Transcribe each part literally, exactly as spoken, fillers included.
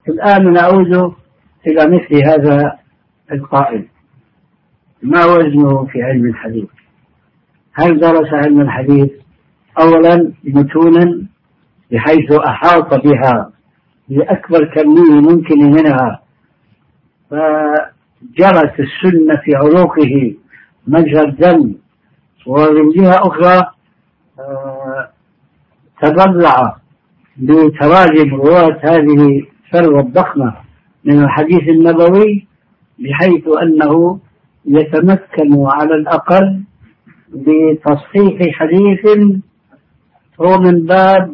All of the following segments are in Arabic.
الآن نعود إلى مثل هذا القائل، ما وزنه في علم الحديث؟ هل درس علم الحديث أولا متونا بحيث أحاط بها بأكبر كمية ممكن منها، فجرت السنة في عروقه مجرى الدم، ومن جهة أخرى تضلع بتراجم رواة هذه الثروة الضخمة من الحديث النبوي بحيث أنه يتمكن على الأقل بتصحيح حديث هو من باب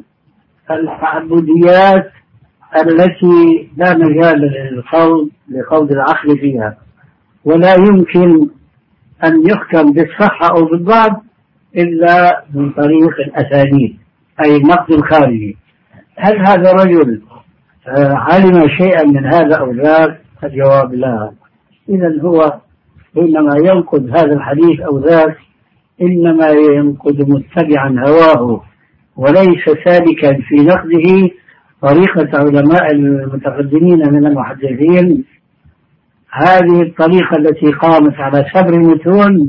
التعبديات التي لا مجال للخوض لخوض العقل فيها، ولا يمكن أن يحكم بالصحة أو بالضعف إلا من طريق الأسانيد أي النقد الخارجي. هل هذا الرجل علم شيئا من هذا أو ذاك؟ الجواب لا. إذن هو حينما ينقد هذا الحديث أو ذاك إنما ينقد متبعا هواه، وليس سالكا في نقده طريقة علماء المتقدمين من المحدثين، هذه الطريقة التي قامت على سبر المتون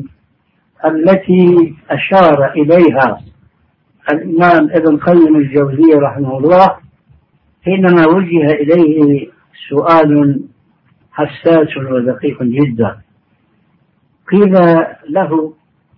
التي أشار إليها الإمام ابن قيم الجوزية رحمه الله حينما وجه إليه سؤال حساس ودقيق جدا. قيل له: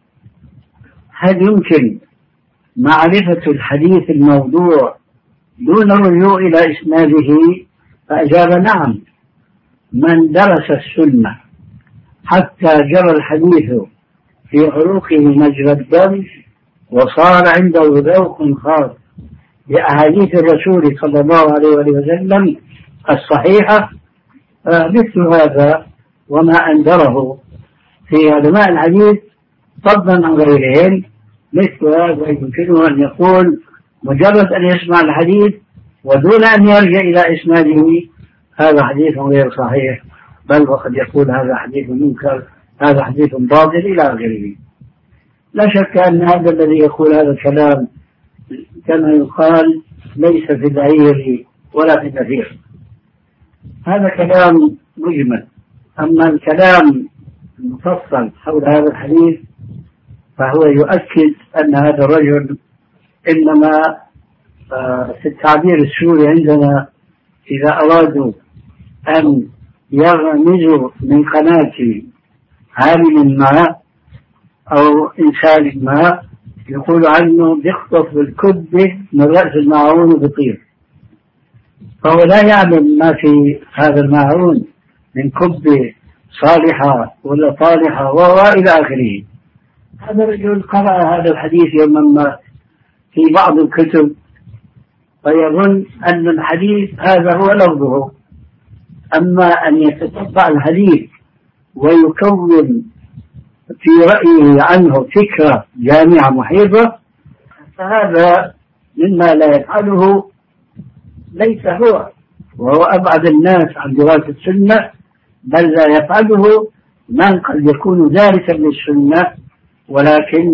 هل يمكن معرفة الحديث الموضوع دون الرجوع إلى إسناده؟ فأجاب: نعم، من درس السنة حتى جرى الحديث في عروقه مجرى الدم وصار عنده ذوق خاص بأحاديث الرسول صلى الله عليه وسلم الصحيحة، مثل هذا وما أنذره في علماء الحديث فضلا عن غيرهم، مثل هذا يمكنه أن يقول مجرد أن يسمع الحديث ودون أن يرجع إلى إسناده هذا حديث غير صحيح، بل وقد يقول هذا حديث منكر، هذا حديث باطل إلى آخره. لا شك أن هذا الذي يقول هذا الكلام كما يقال ليس في العير ولا في النفير، هذا كلام مجمل. أما الكلام المفصل حول هذا الحديث فهو يؤكد أن هذا الرجل إنما في التعبير السوري عندنا إذا أرادوا أن يغمزوا من قناة عالم ما أو إنسان ما يقول عنه بيخطف بالكبة من رأس الماعون وبيطير، فهو لا يعلم ما في هذا الماعون من كبة صالحة ولا طالحة وإلى آخره. هذا الرجل قرأ هذا الحديث يوما ما في بعض الكتب فيظن أن الحديث هذا هو لفظه، أما أن يتتبع الحديث ويكون في رأيه عنه فكرة جامعة محيطة فهذا مما لا يفعله ليس هو، وهو أبعد الناس عن دراسة السنة، بل لا يفعله من قد يكون دارسا للسنة ولكن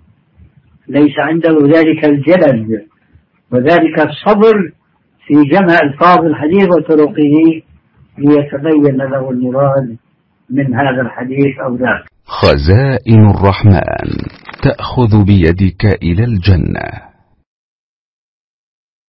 ليس عنده ذلك الجلد وذلك الصبر في جمع ألفاظ الحديث وطرقه ليتبين له المراد من هذا الحديث أو ذاك. خزائن الرحمن تأخذ بيدك إلى الجنة.